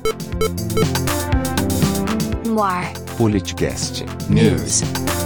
Noir Politicast News.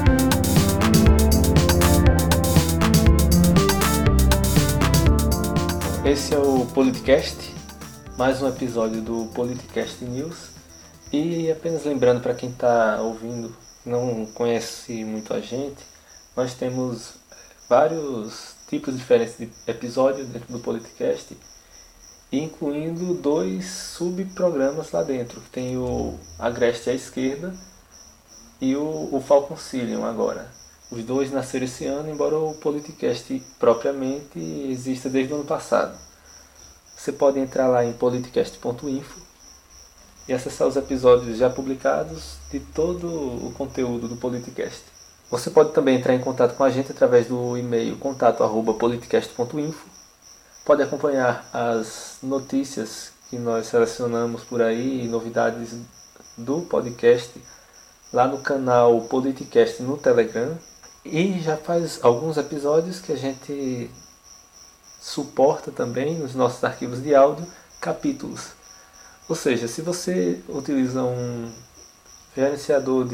Esse é o Politicast, mais um episódio do Politicast News. E apenas lembrando para quem está ouvindo, não conhece muito a gente, nós temos vários tipos diferentes de episódios dentro do Politicast, incluindo 2 subprogramas lá dentro. Tem o Agreste à Esquerda e o Falconcilium agora. Os 2 nasceram esse ano, embora o Politicast propriamente exista desde o ano passado. Você pode entrar lá em politicast.info e acessar os episódios já publicados de todo o conteúdo do Politicast. Você pode também entrar em contato com a gente através do e-mail contato@politicast.info. Pode acompanhar as notícias que nós selecionamos por aí, novidades do podcast, lá no canal Politicast no Telegram. E já faz alguns episódios que a gente suporta também nos nossos arquivos de áudio capítulos. Ou seja, se você utiliza um gerenciador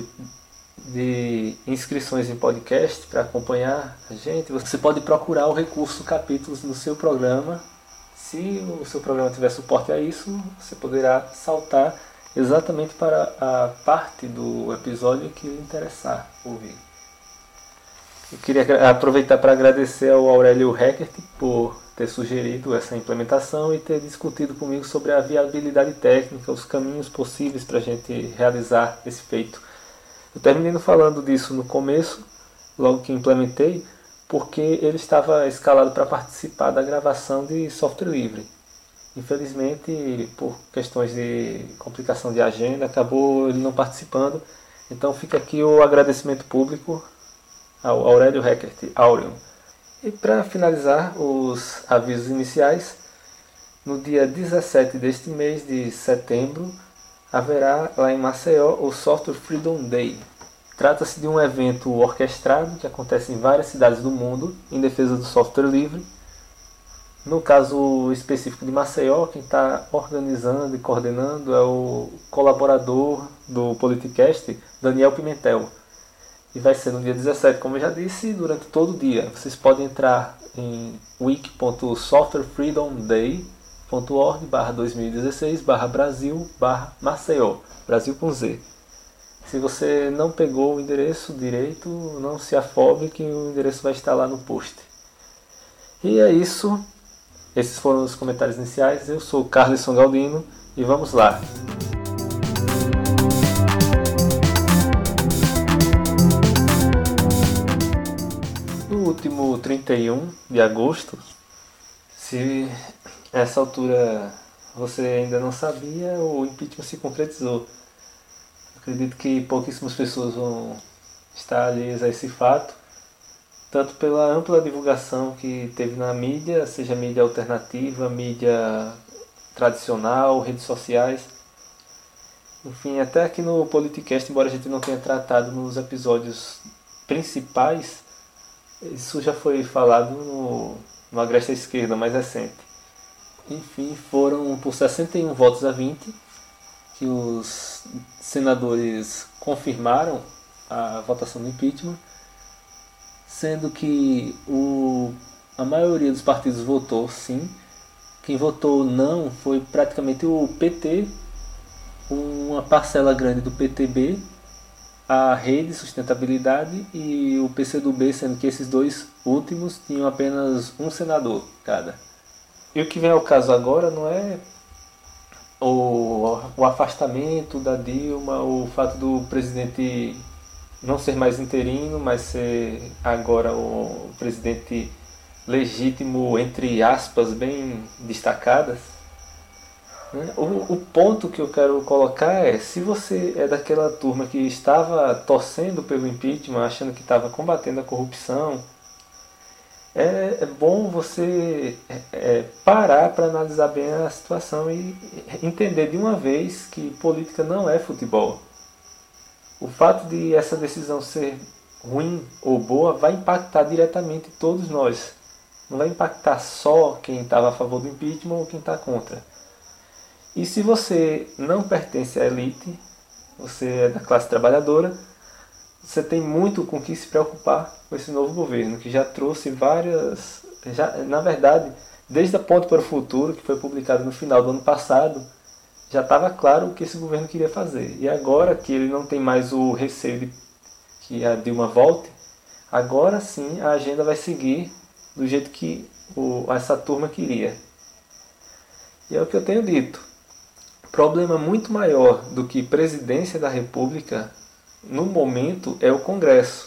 de inscrições em podcast para acompanhar a gente, você pode procurar o recurso capítulos no seu programa. Se o seu programa tiver suporte a isso, você poderá saltar exatamente para a parte do episódio que lhe interessar ouvir. Eu queria aproveitar para agradecer ao Aurélio Heckert por ter sugerido essa implementação e ter discutido comigo sobre a viabilidade técnica, os caminhos possíveis para a gente realizar esse feito. Eu terminei falando disso no começo, logo que implementei, porque ele estava escalado para participar da gravação de software livre. Infelizmente, por questões de complicação de agenda, acabou ele não participando. Então fica aqui o agradecimento público ao Aurélio Heckert, Aureon. E para finalizar os avisos iniciais, no dia 17 deste mês de setembro, haverá lá em Maceió o Software Freedom Day. Trata-se de um evento orquestrado que acontece em várias cidades do mundo em defesa do software livre. No caso específico de Maceió, quem está organizando e coordenando é o colaborador do Politicast, Daniel Pimentel. E vai ser no dia 17, como eu já disse, durante todo o dia. Vocês podem entrar em wiki.softwarefreedomday.org/2016/Brasil/Maceió, Brasil com Z. Se você não pegou o endereço direito, não se afobe que o endereço vai estar lá no post. E é isso. Esses foram os comentários iniciais. Eu sou o Carlisson Galdino e vamos lá. No último 31 de agosto, se essa altura você ainda não sabia, o impeachment se concretizou. Acredito que pouquíssimas pessoas vão estar alheias a esse fato, tanto pela ampla divulgação que teve na mídia, seja mídia alternativa, mídia tradicional, redes sociais. Enfim, até aqui no Politicast, embora a gente não tenha tratado nos episódios principais, isso já foi falado no Agreste à Esquerda mais recente. Enfim, foram por 61 votos a 20 que os senadores confirmaram a votação do impeachment, sendo que a maioria dos partidos votou sim. Quem votou não foi praticamente o PT, uma parcela grande do PTB, a Rede Sustentabilidade e o PCdoB, sendo que esses 2 últimos tinham apenas um senador cada. E o que vem ao caso agora não é o afastamento da Dilma, o fato do presidente não ser mais interino, mas ser agora o presidente legítimo, entre aspas, bem destacadas. O ponto que eu quero colocar é, se você é daquela turma que estava torcendo pelo impeachment, achando que estava combatendo a corrupção, é bom você parar para analisar bem a situação e entender de uma vez que política não é futebol. O fato de essa decisão ser ruim ou boa vai impactar diretamente todos nós. Não vai impactar só quem estava a favor do impeachment ou quem está contra. E se você não pertence à elite, você é da classe trabalhadora, você tem muito com que se preocupar com esse novo governo, que já trouxe várias... na verdade, desde a Ponte para o Futuro, que foi publicado no final do ano passado, já estava claro o que esse governo queria fazer. E agora que ele não tem mais o receio de que a Dilma volte, agora sim a agenda vai seguir do jeito que essa turma queria. E é o que eu tenho dito. Problema muito maior do que presidência da República no momento é o Congresso.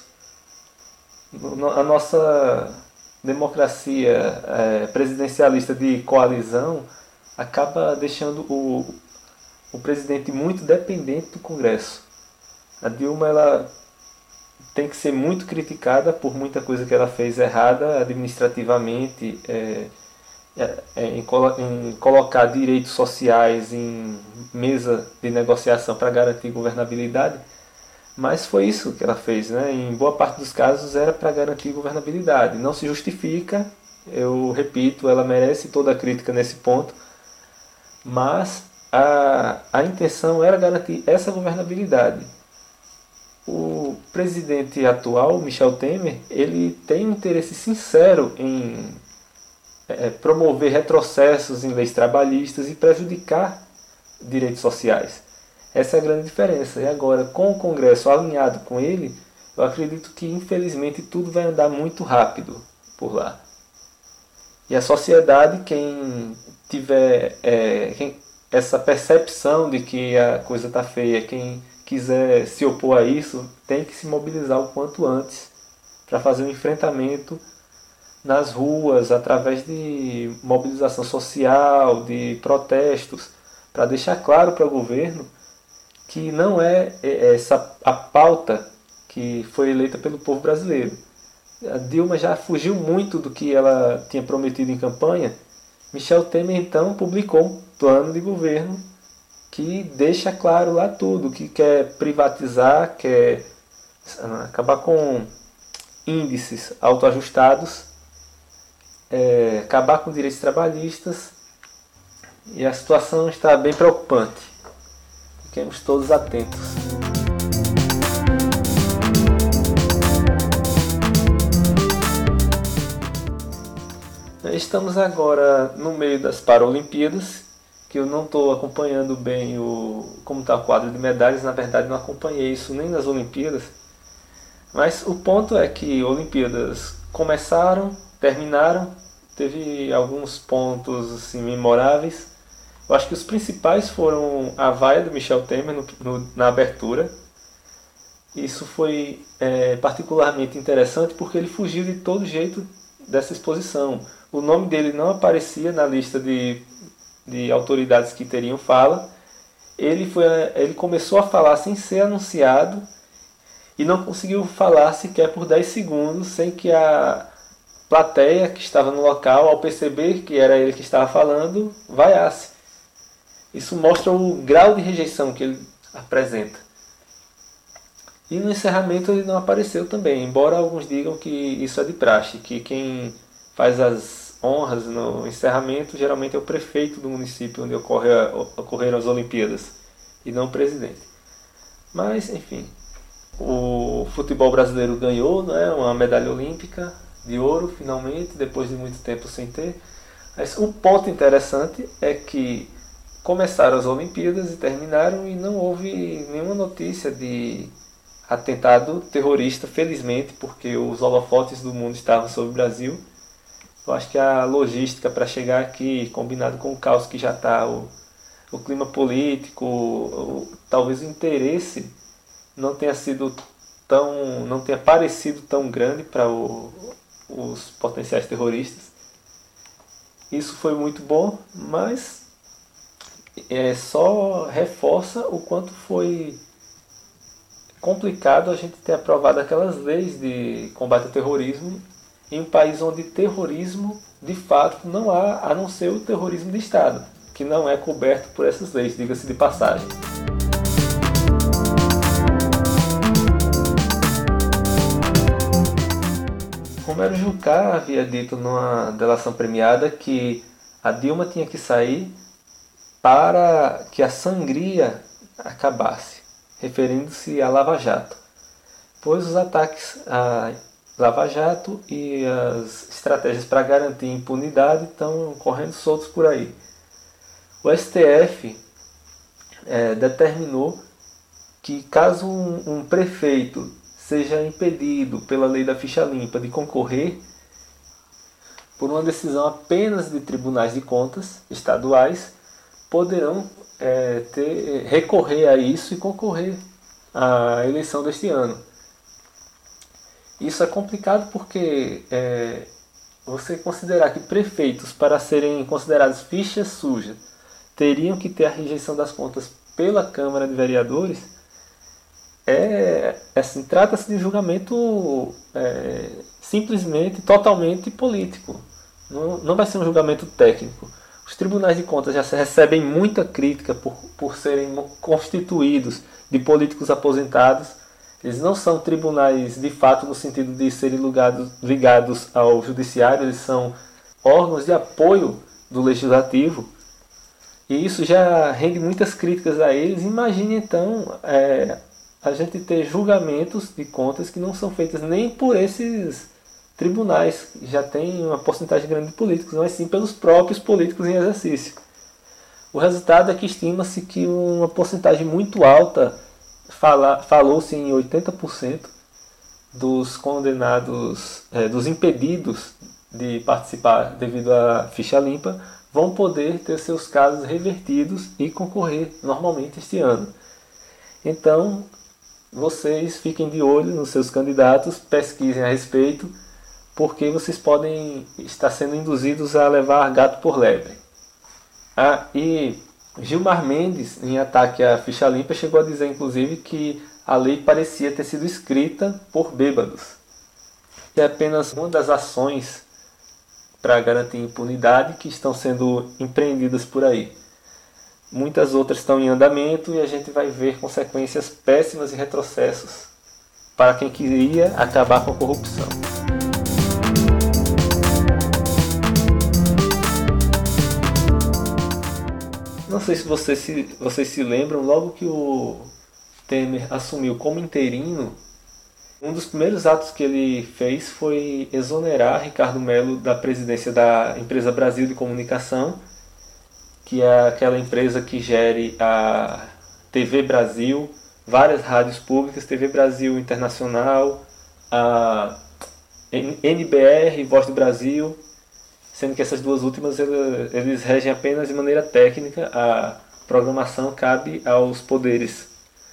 A nossa democracia presidencialista de coalizão acaba deixando o presidente muito dependente do Congresso. A Dilma ela tem que ser muito criticada por muita coisa que ela fez errada administrativamente, em colocar direitos sociais em mesa de negociação para garantir governabilidade, mas foi isso que ela fez, né? Em boa parte dos casos era para garantir governabilidade. Não se justifica, eu repito, ela merece toda a crítica nesse ponto, mas a intenção era garantir essa governabilidade. O presidente atual, Michel Temer, ele tem um interesse sincero em promover retrocessos em leis trabalhistas e prejudicar direitos sociais. Essa é a grande diferença. E agora, com o Congresso alinhado com ele, eu acredito que, infelizmente, tudo vai andar muito rápido por lá. E a sociedade, quem tiver essa percepção de que a coisa está feia, quem quiser se opor a isso, tem que se mobilizar o quanto antes para fazer um enfrentamento nas ruas, através de mobilização social, de protestos, para deixar claro para o governo que não é a pauta que foi eleita pelo povo brasileiro. A Dilma já fugiu muito do que ela tinha prometido em campanha. Michel Temer, então, publicou um plano de governo que deixa claro lá tudo, que quer privatizar, quer acabar com índices autoajustados, acabar com direitos trabalhistas, e a situação está bem preocupante. Fiquemos todos atentos. Estamos agora no meio das Paralimpíadas, que eu não estou acompanhando bem como está o quadro de medalhas. Na verdade, não acompanhei isso nem nas Olimpíadas. Mas o ponto é que Olimpíadas começaram, terminaram, teve alguns pontos assim, memoráveis. Eu acho que os principais foram a vaia do Michel Temer na abertura. Isso foi particularmente interessante porque ele fugiu de todo jeito dessa exposição. O nome dele não aparecia na lista de autoridades que teriam fala. Ele começou a falar sem ser anunciado e não conseguiu falar sequer por 10 segundos sem que a plateia que estava no local, ao perceber que era ele que estava falando, vaiasse. Isso mostra o grau de rejeição que ele apresenta. E no encerramento ele não apareceu também, embora alguns digam que isso é de praxe, que quem faz as honras no encerramento geralmente é o prefeito do município onde ocorreram as Olimpíadas e não o presidente. Mas, enfim, o futebol brasileiro ganhou, né, uma medalha olímpica de ouro, finalmente, depois de muito tempo sem ter. Mas um ponto interessante é que começaram as Olimpíadas e terminaram e não houve nenhuma notícia de atentado terrorista, felizmente, porque os holofotes do mundo estavam sobre o Brasil. Eu acho que a logística para chegar aqui, combinado com o caos que já está, o clima político, talvez o interesse não tenha parecido tão grande para os potenciais terroristas. Isso foi muito bom, mas só reforça o quanto foi complicado a gente ter aprovado aquelas leis de combate ao terrorismo em um país onde terrorismo de fato não há, a não ser o terrorismo de Estado, que não é coberto por essas leis, diga-se de passagem. Romero Jucá havia dito numa delação premiada que a Dilma tinha que sair para que a sangria acabasse, referindo-se à Lava Jato, pois os ataques à Lava Jato e as estratégias para garantir impunidade estão correndo soltos por aí. O STF determinou que caso um prefeito seja impedido pela lei da ficha limpa de concorrer, por uma decisão apenas de tribunais de contas estaduais, poderão recorrer a isso e concorrer à eleição deste ano. Isso é complicado porque você considerar que prefeitos, para serem considerados fichas sujas, teriam que ter a rejeição das contas pela Câmara de Vereadores, assim, trata-se de um julgamento simplesmente, totalmente político. Não vai ser um julgamento técnico. Os tribunais de contas já recebem muita crítica por serem constituídos de políticos aposentados. Eles não são tribunais de fato no sentido de serem ligados ao judiciário, eles são órgãos de apoio do legislativo. E isso já rende muitas críticas a eles. Imagine então a gente ter julgamentos de contas que não são feitas nem por esses tribunais, que já tem uma porcentagem grande de políticos, mas sim pelos próprios políticos em exercício. O resultado é que estima-se que uma porcentagem muito alta, falou-se em 80% dos condenados, dos impedidos de participar devido à ficha limpa, vão poder ter seus casos revertidos e concorrer normalmente este ano. Então, vocês fiquem de olho nos seus candidatos, pesquisem a respeito, porque vocês podem estar sendo induzidos a levar gato por lebre. E Gilmar Mendes, em ataque à ficha limpa, chegou a dizer, inclusive, que a lei parecia ter sido escrita por bêbados. É apenas uma das ações para garantir impunidade que estão sendo empreendidas por aí. Muitas outras estão em andamento e a gente vai ver consequências péssimas e retrocessos para quem queria acabar com a corrupção. Não sei se vocês se lembram, logo que o Temer assumiu como interino, um dos primeiros atos que ele fez foi exonerar Ricardo Mello da presidência da empresa Brasil de Comunicação, que é aquela empresa que gere a TV Brasil, várias rádios públicas, TV Brasil Internacional, a NBR, Voz do Brasil, sendo que essas duas últimas eles regem apenas de maneira técnica, a programação cabe aos poderes.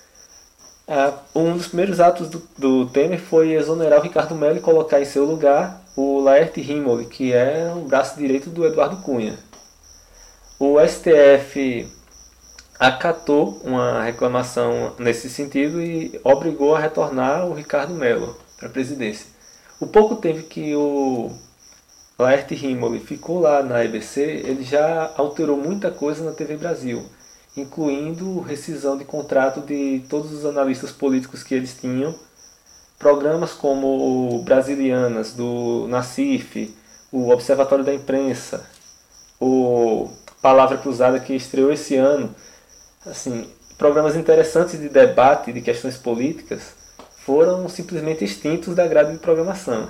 Um dos primeiros atos do Temer foi exonerar o Ricardo Mello e colocar em seu lugar o Laerte Rimoli, que é o braço direito do Eduardo Cunha. O STF acatou uma reclamação nesse sentido e obrigou a retornar o Ricardo Mello para a presidência. O pouco tempo que o Laerte Rimoli ficou lá na EBC, ele já alterou muita coisa na TV Brasil, incluindo rescisão de contrato de todos os analistas políticos que eles tinham, programas como o Brasilianas, do Nassif, o Observatório da Imprensa, o Palavra Cruzada, que estreou esse ano. Assim, programas interessantes de debate de questões políticas foram simplesmente extintos da grade de programação.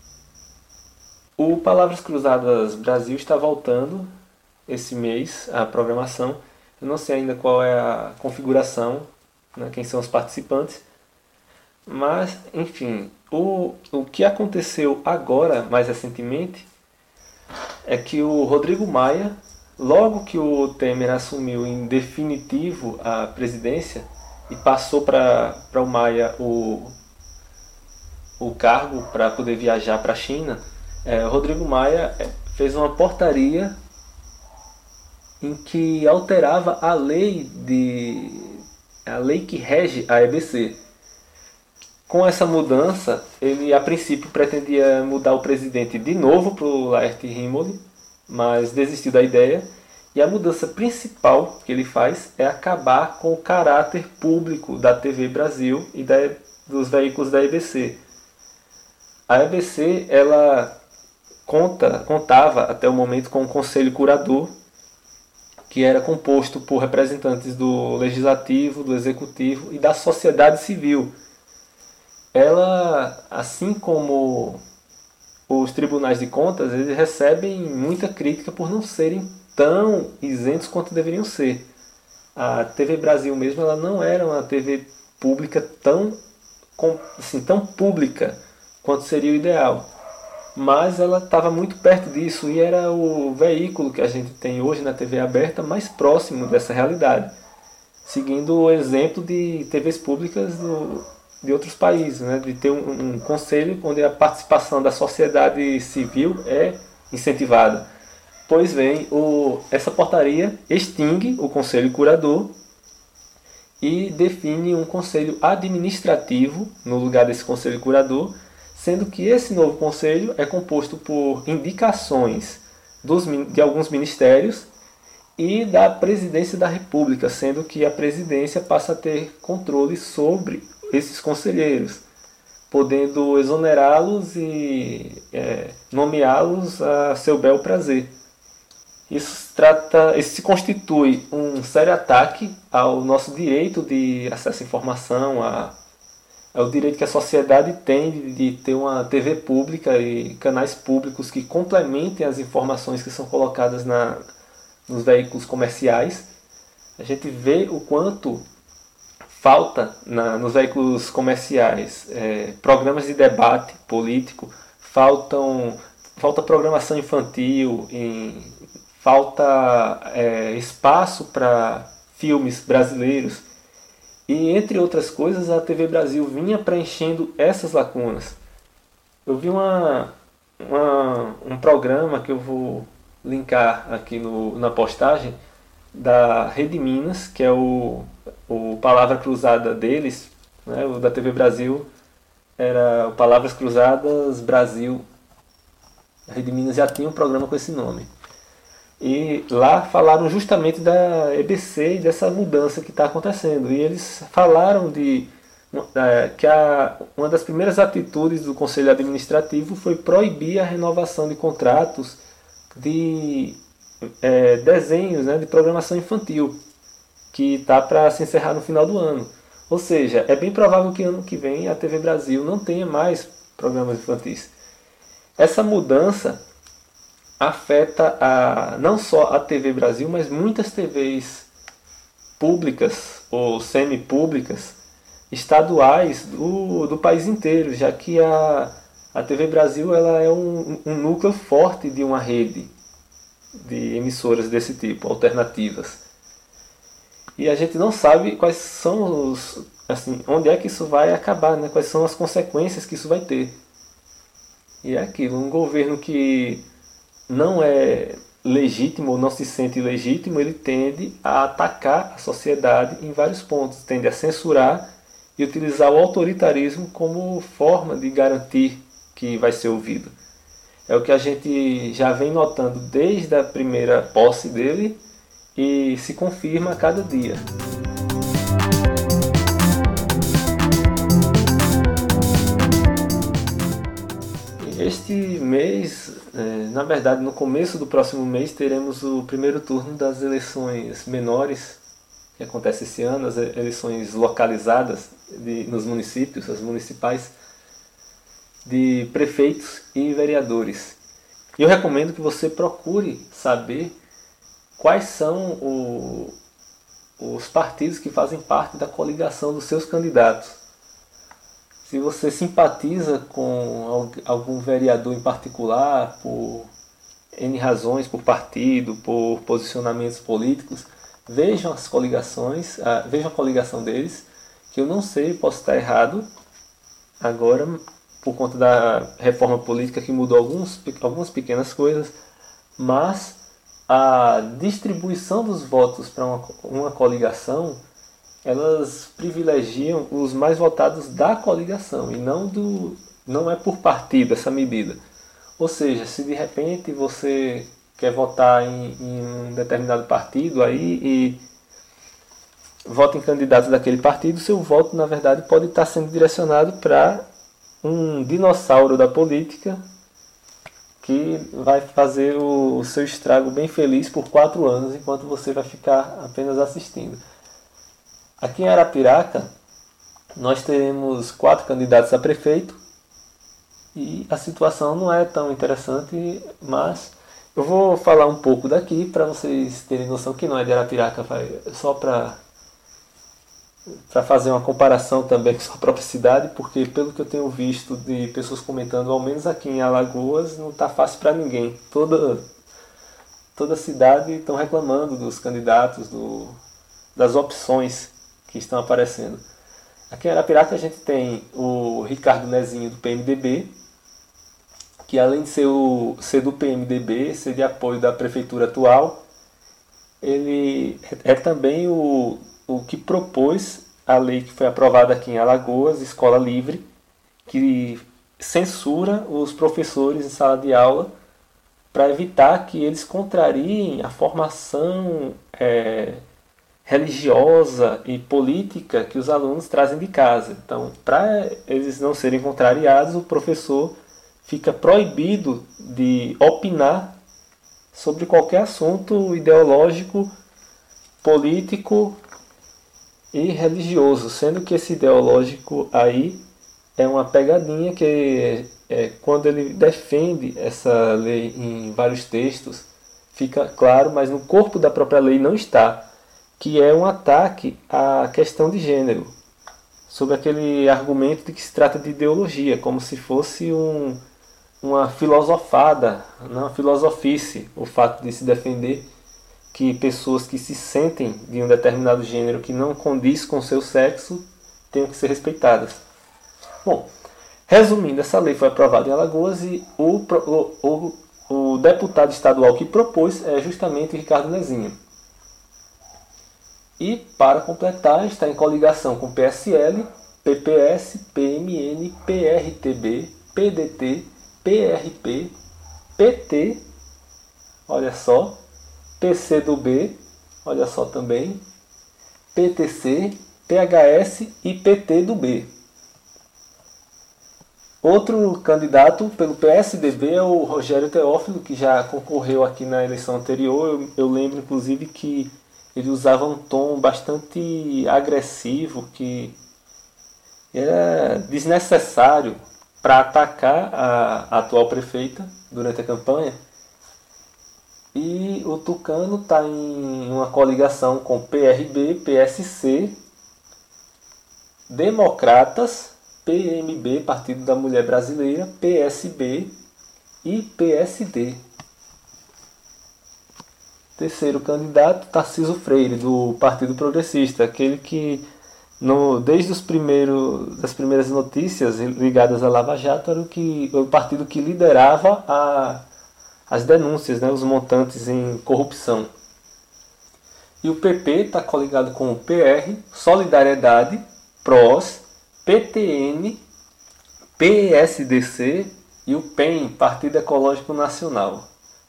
O Palavras Cruzadas Brasil está voltando esse mês à programação. Eu não sei ainda qual é a configuração, né, quem são os participantes. Mas, enfim, o que aconteceu agora, mais recentemente, é que o Rodrigo Maia, logo que o Temer assumiu em definitivo a presidência e passou para o Maia o cargo para poder viajar para a China, Rodrigo Maia fez uma portaria em que alterava a lei que rege a EBC. Com essa mudança, ele a princípio pretendia mudar o presidente de novo para o Laerte Rimoli, mas desistiu da ideia. E a mudança principal que ele faz é acabar com o caráter público da TV Brasil e dos veículos da EBC. A EBC ela contava até o momento com um conselho curador que era composto por representantes do Legislativo, do Executivo e da sociedade civil. Ela, assim como os tribunais de contas, eles recebem muita crítica por não serem tão isentos quanto deveriam ser. A TV Brasil mesmo, ela não era uma TV pública tão pública quanto seria o ideal. Mas ela estava muito perto disso e era o veículo que a gente tem hoje na TV aberta mais próximo dessa realidade, seguindo o exemplo de TVs públicas de outros países, né? De ter um conselho onde a participação da sociedade civil é incentivada. Pois bem, essa portaria extingue o conselho curador e define um conselho administrativo no lugar desse conselho curador, sendo que esse novo conselho é composto por indicações de alguns ministérios e da presidência da República, sendo que a presidência passa a ter controle sobre esses conselheiros, podendo exonerá-los e nomeá-los a seu bel prazer. Isso se constitui um sério ataque ao nosso direito de acesso à informação, ao direito que a sociedade tem de ter uma TV pública e canais públicos que complementem as informações que são colocadas nos veículos comerciais. A gente vê o quanto falta nos veículos comerciais programas de debate político, falta programação infantil, falta espaço para filmes brasileiros. E, entre outras coisas, a TV Brasil vinha preenchendo essas lacunas. Eu vi um programa que eu vou linkar aqui na postagem, da Rede Minas, que é o Palavra Cruzada deles, né? O da TV Brasil era o Palavras Cruzadas Brasil. A Rede Minas já tinha um programa com esse nome. E lá falaram justamente da EBC e dessa mudança que está acontecendo. E eles falaram que uma das primeiras atitudes do Conselho Administrativo foi proibir a renovação de contratos de desenhos, né, de programação infantil, que está para se encerrar no final do ano. Ou seja, é bem provável que ano que vem a TV Brasil não tenha mais programas infantis. Essa mudança afeta não só a TV Brasil, mas muitas TVs públicas ou semi-públicas, estaduais do país inteiro, já que a TV Brasil ela é um núcleo forte de uma rede de emissoras desse tipo, alternativas. E a gente não sabe quais são onde é que isso vai acabar, né? Quais são as consequências que isso vai ter. E é aquilo, um governo que não é legítimo ou não se sente legítimo, ele tende a atacar a sociedade em vários pontos, tende a censurar e utilizar o autoritarismo como forma de garantir que vai ser ouvido. É o que a gente já vem notando desde a primeira posse dele e se confirma a cada dia. Este mês, na verdade no começo do próximo mês, teremos o primeiro turno das eleições menores que acontece esse ano, as eleições localizadas nos municípios, as municipais, de prefeitos e vereadores. Eu recomendo que você procure saber quais são os partidos que fazem parte da coligação dos seus candidatos. Se você simpatiza com algum vereador em particular, por N razões, por partido, por posicionamentos políticos, vejam as coligações, vejam a coligação deles, que eu não sei, posso estar errado agora, por conta da reforma política que mudou algumas pequenas coisas, mas a distribuição dos votos para uma coligação, elas privilegiam os mais votados da coligação e não é por partido essa medida. Ou seja, se de repente você quer votar em um determinado partido aí e vota em candidatos daquele partido, seu voto na verdade pode estar sendo direcionado para um dinossauro da política que vai fazer o seu estrago bem feliz por 4 anos, enquanto você vai ficar apenas assistindo. Aqui em Arapiraca, nós teremos 4 candidatos a prefeito e a situação não é tão interessante, mas eu vou falar um pouco daqui para vocês terem noção que não é de Arapiraca, só para fazer uma comparação também com a sua própria cidade, porque pelo que eu tenho visto de pessoas comentando, ao menos aqui em Alagoas, não está fácil para ninguém. Toda a cidade estão reclamando dos candidatos, das opções que estão aparecendo. Aqui em Arapiraca a gente tem o Ricardo Nezinho do PMDB, que além de ser do PMDB, ser de apoio da prefeitura atual, ele é também o que propôs a lei que foi aprovada aqui em Alagoas, Escola Livre, que censura os professores em sala de aula para evitar que eles contrariem a formação religiosa e política que os alunos trazem de casa. Então, para eles não serem contrariados, o professor fica proibido de opinar sobre qualquer assunto ideológico, político e religioso, sendo que esse ideológico aí é uma pegadinha que quando ele defende essa lei em vários textos, fica claro, mas no corpo da própria lei não está, que é um ataque à questão de gênero, sobre aquele argumento de que se trata de ideologia, como se fosse uma filosofada, não uma filosofice, o fato de se defender que pessoas que se sentem de um determinado gênero que não condiz com o seu sexo tenham que ser respeitadas. Bom, resumindo, essa lei foi aprovada em Alagoas e o deputado estadual que propôs é justamente Ricardo Nezinho. E, para completar, está em coligação com PSL, PPS, PMN, PRTB, PDT, PRP, PT, olha só, PCdoB, olha só também, PTC, PHS e PT do B. Outro candidato pelo PSDB é o Rogério Teófilo, que já concorreu aqui na eleição anterior. Eu lembro, inclusive, que ele usava um tom bastante agressivo, que era desnecessário para atacar a atual prefeita durante a campanha. E o Tucano está em uma coligação com PRB, PSC, Democratas, PMB, Partido da Mulher Brasileira, PSB e PSD. Terceiro candidato, Tarcísio Freire, do Partido Progressista, aquele que desde das primeiras notícias ligadas à Lava Jato era o partido que liderava as denúncias, né, os montantes em corrupção. E o PP está coligado com o PR, Solidariedade, PROS, PTN, PSDC e o PEN, Partido Ecológico Nacional.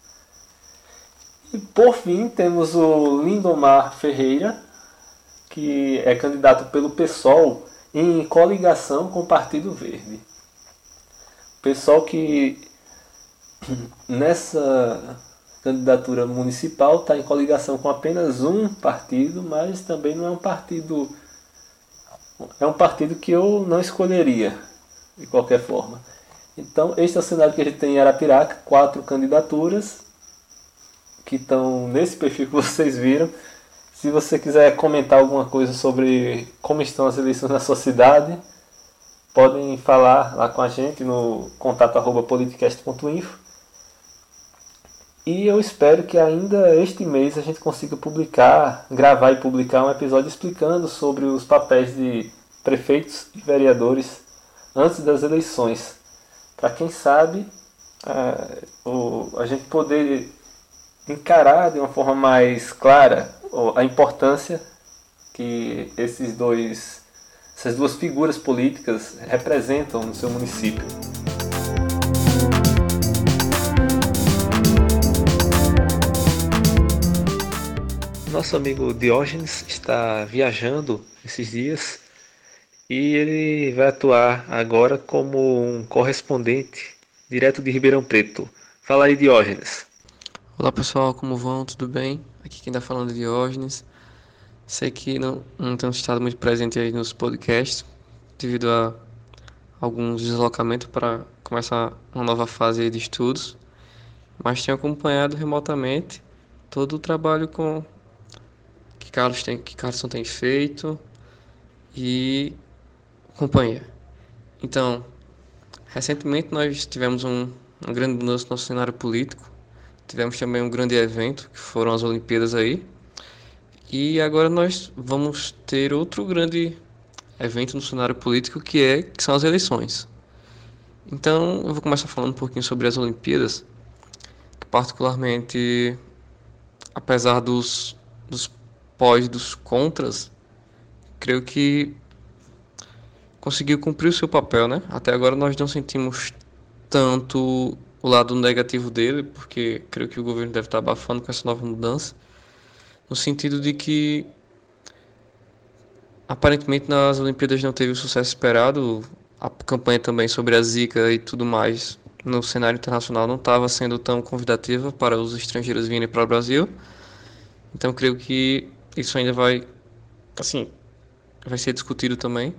E por fim temos o Lindomar Ferreira, que é candidato pelo PSOL em coligação com o Partido Verde. PSOL que nessa candidatura municipal está em coligação com apenas um partido, mas também não é um partido... É um partido que eu não escolheria, de qualquer forma. Então, este é o cenário que a gente tem em Arapiraca, 4 candidaturas que estão nesse perfil que vocês viram. Se você quiser comentar alguma coisa sobre como estão as eleições na sua cidade, podem falar lá com a gente no contato@politicast.info. E eu espero que ainda este mês a gente consiga gravar e publicar um episódio explicando sobre os papéis de prefeitos e vereadores antes das eleições. Para quem sabe, a gente poder encarar de uma forma mais clara a importância que essas duas figuras políticas representam no seu município. Nosso amigo Diógenes está viajando esses dias e ele vai atuar agora como um correspondente direto de Ribeirão Preto Fala aí, Diógenes. Olá pessoal, como vão? Tudo bem? Aqui quem está falando é Diógenes. Sei que não tenho estado muito presente aí nos podcasts devido a alguns deslocamentos para começar uma nova fase aí de estudos, mas tenho acompanhado remotamente todo o trabalho que Carlson tem feito e companhia. Então, recentemente nós tivemos uma grande mudança no nosso cenário político. Tivemos também um grande evento, que foram as Olimpíadas aí. E agora nós vamos ter outro grande evento no cenário político, que são as eleições. Então, eu vou começar falando um pouquinho sobre as Olimpíadas, que particularmente, apesar dos pós e dos contras, creio que conseguiu cumprir o seu papel, né? Até agora nós não sentimos tanto o lado negativo dele, porque creio que o governo deve estar abafando com essa nova mudança, no sentido de que aparentemente nas Olimpíadas não teve o sucesso esperado, a campanha também sobre a Zika e tudo mais no cenário internacional não estava sendo tão convidativa para os estrangeiros virem para o Brasil, então creio que isso ainda vai ser discutido também.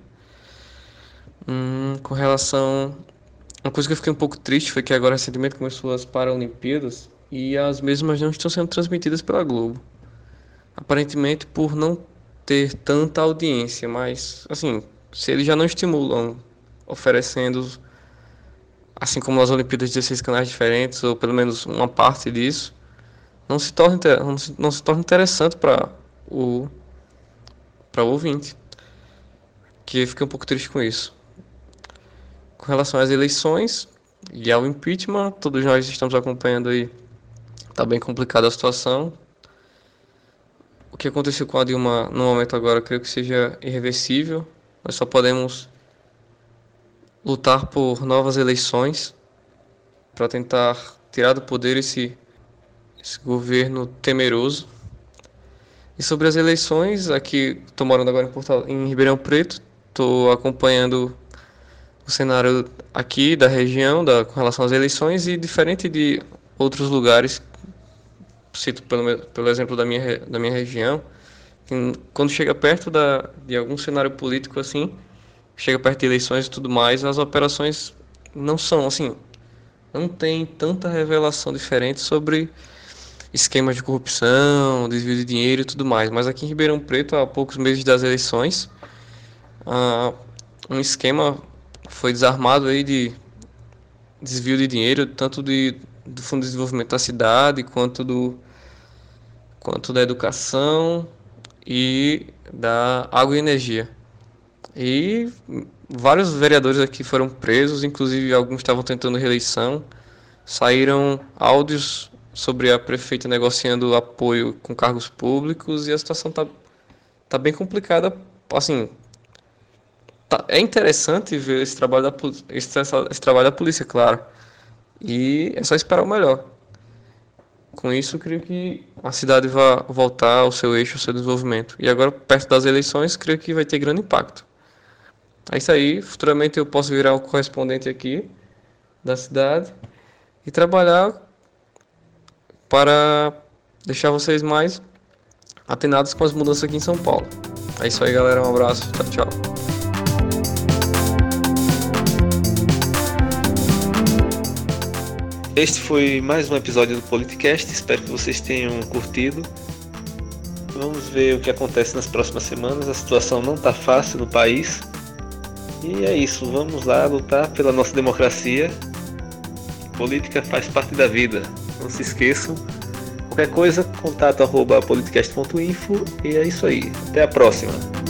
Com relação... Uma coisa que eu fiquei um pouco triste foi que agora recentemente começou as Paralimpíadas e as mesmas não estão sendo transmitidas pela Globo. Aparentemente por não ter tanta audiência, mas assim, se eles já não estimulam oferecendo, assim como nas Olimpíadas, 16 canais diferentes, ou pelo menos uma parte disso, não se torna interessante o, o ouvinte, que eu fiquei um pouco triste com isso. Com relação às eleições e ao impeachment, todos nós estamos acompanhando aí, está bem complicada a situação. O que aconteceu com a Dilma no momento agora, creio que seja irreversível. Nós só podemos lutar por novas eleições para tentar tirar do poder esse governo temeroso. E sobre as eleições, aqui estou morando agora em Ribeirão Preto, estou acompanhando o cenário aqui da região com relação às eleições e diferente de outros lugares, cito pelo exemplo da minha região, quando chega perto de algum cenário político assim, chega perto de eleições e tudo mais, as operações não são assim, não tem tanta revelação diferente sobre esquemas de corrupção, desvio de dinheiro e tudo mais, mas aqui em Ribeirão Preto, há poucos meses das eleições, um esquema foi desarmado aí de desvio de dinheiro, tanto do Fundo de Desenvolvimento da cidade, quanto da educação e da água e energia. E vários vereadores aqui foram presos, inclusive alguns estavam tentando reeleição. Saíram áudios sobre a prefeita negociando apoio com cargos públicos e a situação tá bem complicada. Assim, é interessante ver esse trabalho da polícia, claro. E é só esperar o melhor. Com isso, eu creio que a cidade vai voltar ao seu eixo, ao seu desenvolvimento. E agora, perto das eleições, creio que vai ter grande impacto. É isso aí. Futuramente eu posso virar o correspondente aqui da cidade e trabalhar para deixar vocês mais atenados com as mudanças aqui em São Paulo. É isso aí, galera. Um abraço. Tchau, tchau. Este foi mais um episódio do Politicast, espero que vocês tenham curtido. Vamos ver o que acontece nas próximas semanas, a situação não está fácil no país. E é isso, vamos lá lutar pela nossa democracia. Política faz parte da vida, não se esqueçam. Qualquer coisa, contato @politicast.info e é isso aí, até a próxima.